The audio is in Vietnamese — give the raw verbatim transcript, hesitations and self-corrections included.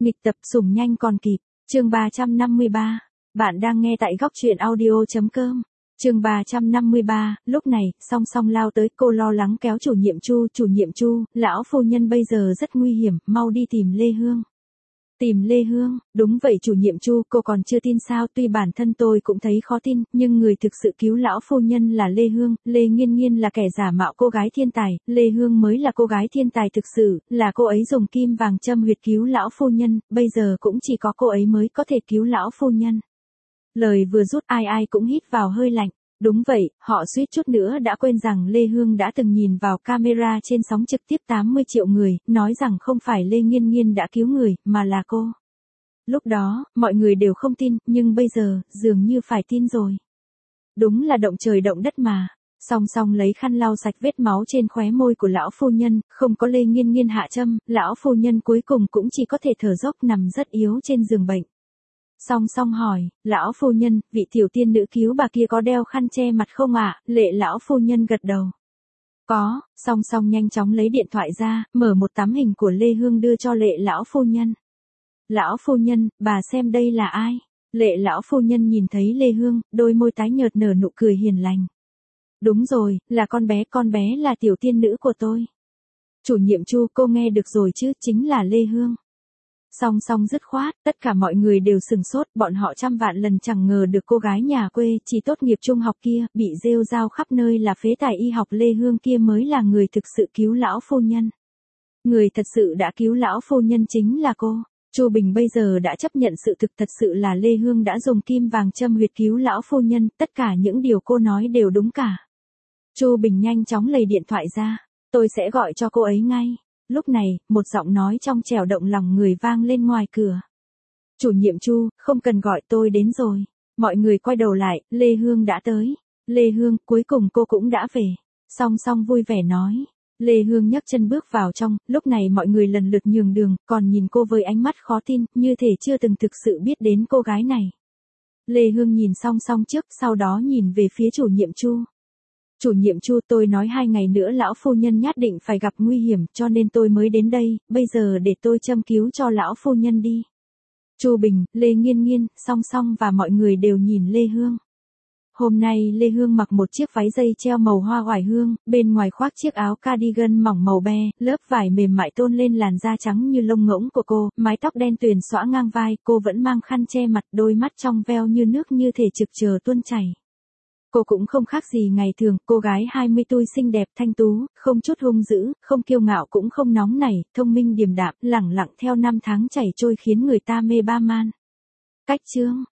Nghịch tập sủng nhanh còn kịp, chương ba trăm năm mươi ba. Bạn đang nghe tại góc truyện audio.com. Chương ba trăm năm mươi ba, lúc này, song song lao tới, cô lo lắng kéo chủ nhiệm Chu, chủ nhiệm Chu, lão phu nhân bây giờ rất nguy hiểm, mau đi tìm Lê Hương. Tìm Lê Hương, đúng vậy chủ nhiệm Chu, cô còn chưa tin sao, tuy bản thân tôi cũng thấy khó tin, nhưng người thực sự cứu lão phu nhân là Lê Hương, Lê Nghiên Nghiên là kẻ giả mạo cô gái thiên tài, Lê Hương mới là cô gái thiên tài thực sự, là cô ấy dùng kim vàng châm huyệt cứu lão phu nhân, bây giờ cũng chỉ có cô ấy mới có thể cứu lão phu nhân. Lời vừa rút ai ai cũng hít vào hơi lạnh. Đúng vậy, họ suýt chút nữa đã quên rằng Lê Hương đã từng nhìn vào camera trên sóng trực tiếp tám mươi triệu người, nói rằng không phải Lê Nghiên Nghiên đã cứu người, mà là cô. Lúc đó, mọi người đều không tin, nhưng bây giờ, dường như phải tin rồi. Đúng là động trời động đất mà. Song song lấy khăn lau sạch vết máu trên khóe môi của lão phu nhân, không có Lê Nghiên Nghiên hạ châm, lão phu nhân cuối cùng cũng chỉ có thể thở dốc nằm rất yếu trên giường bệnh. Song song hỏi, lão phu nhân, vị tiểu tiên nữ cứu bà kia có đeo khăn che mặt không ạ? À? Lệ lão phu nhân gật đầu. Có, song song nhanh chóng lấy điện thoại ra, mở một tấm hình của Lê Hương đưa cho lệ lão phu nhân. Lão phu nhân, bà xem đây là ai? Lệ lão phu nhân nhìn thấy Lê Hương, đôi môi tái nhợt nở nụ cười hiền lành. Đúng rồi, là con bé, con bé là tiểu tiên nữ của tôi. Chủ nhiệm Chu, cô nghe được rồi chứ, chính là Lê Hương. Song song dứt khoát, tất cả mọi người đều sừng sốt, bọn họ trăm vạn lần chẳng ngờ được cô gái nhà quê, chỉ tốt nghiệp trung học kia, bị rêu rao khắp nơi là phế tài y học Lê Hương kia mới là người thực sự cứu lão phu nhân. Người thật sự đã cứu lão phu nhân chính là cô. Chu Bình bây giờ đã chấp nhận sự thực thật sự là Lê Hương đã dùng kim vàng châm huyệt cứu lão phu nhân, tất cả những điều cô nói đều đúng cả. Chu Bình nhanh chóng lấy điện thoại ra, tôi sẽ gọi cho cô ấy ngay. Lúc này, một giọng nói trong trẻo động lòng người vang lên ngoài cửa. Chủ nhiệm Chu, không cần gọi, tôi đến rồi. Mọi người quay đầu lại, Lê Hương đã tới. Lê Hương, cuối cùng cô cũng đã về. Song song vui vẻ nói. Lê Hương nhấc chân bước vào trong, lúc này mọi người lần lượt nhường đường, còn nhìn cô với ánh mắt khó tin, như thể chưa từng thực sự biết đến cô gái này. Lê Hương nhìn song song trước, sau đó nhìn về phía chủ nhiệm Chu. Chủ nhiệm Chu, tôi nói hai ngày nữa lão phu nhân nhất định phải gặp nguy hiểm, cho nên tôi mới đến đây, bây giờ để tôi châm cứu cho lão phu nhân đi. Chu Bình, Lê Nghiên Nghiên, song song và mọi người đều nhìn Lê Hương. Hôm nay Lê Hương mặc một chiếc váy dây treo màu hoa oải hương, bên ngoài khoác chiếc áo cardigan mỏng màu be, lớp vải mềm mại tôn lên làn da trắng như lông ngỗng của cô, mái tóc đen tuyền xõa ngang vai, cô vẫn mang khăn che mặt, đôi mắt trong veo như nước như thể trực chờ tuôn chảy. Cô cũng không khác gì ngày thường, cô gái hai mươi tuổi xinh đẹp thanh tú, không chút hung dữ, không kiêu ngạo cũng không nóng nảy, thông minh điềm đạm, lẳng lặng theo năm tháng chảy trôi khiến người ta mê ba man. Cách chương,